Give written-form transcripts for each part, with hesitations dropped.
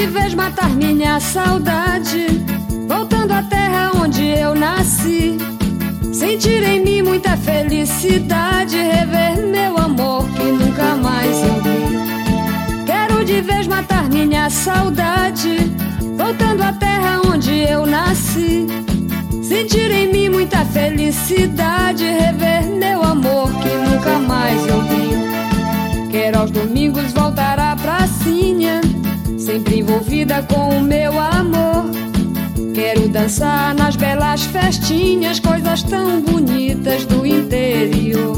de vez matar minha saudade, voltando à terra onde eu nasci. Sentir em mim muita felicidade, rever meu amor que nunca mais eu vi. Quero de vez matar minha saudade, voltando à terra onde eu nasci. Sentir em mim muita felicidade, rever meu amor que nunca mais eu vi. Quero aos domingos voltar à pracinha, sempre envolvida com o meu amor. Quero dançar nas belas festinhas, coisas tão bonitas do interior.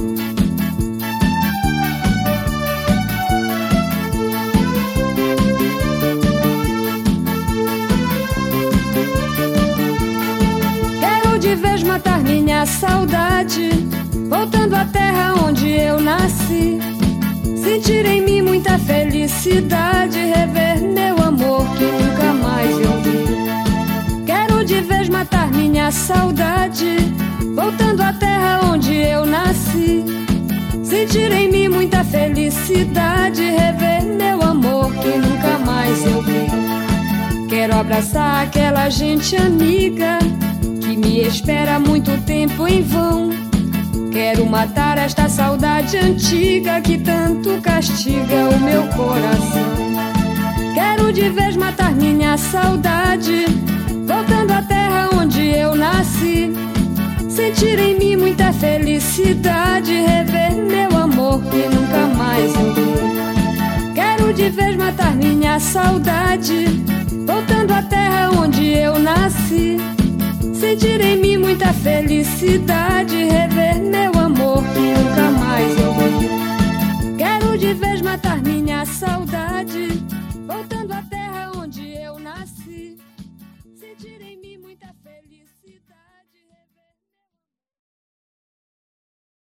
Quero de vez matar minha saudade, voltando à terra onde eu nasci. Sentir em mim muita felicidade, rever meu amor que nunca mais eu vi. Quero de vez matar minha saudade, voltando à terra onde eu nasci. Sentir em mim muita felicidade, rever meu amor que nunca mais eu vi. Quero abraçar aquela gente amiga que me espera há muito tempo em vão. Quero matar esta saudade antiga que tanto castiga o meu coração. Quero de vez matar minha saudade, voltando à terra onde eu nasci. Sentir em mim muita felicidade, rever meu amor que nunca mais eu vi. Quero de vez matar minha saudade, voltando à terra onde eu nasci. Sentir em mim muita felicidade, rever meu amor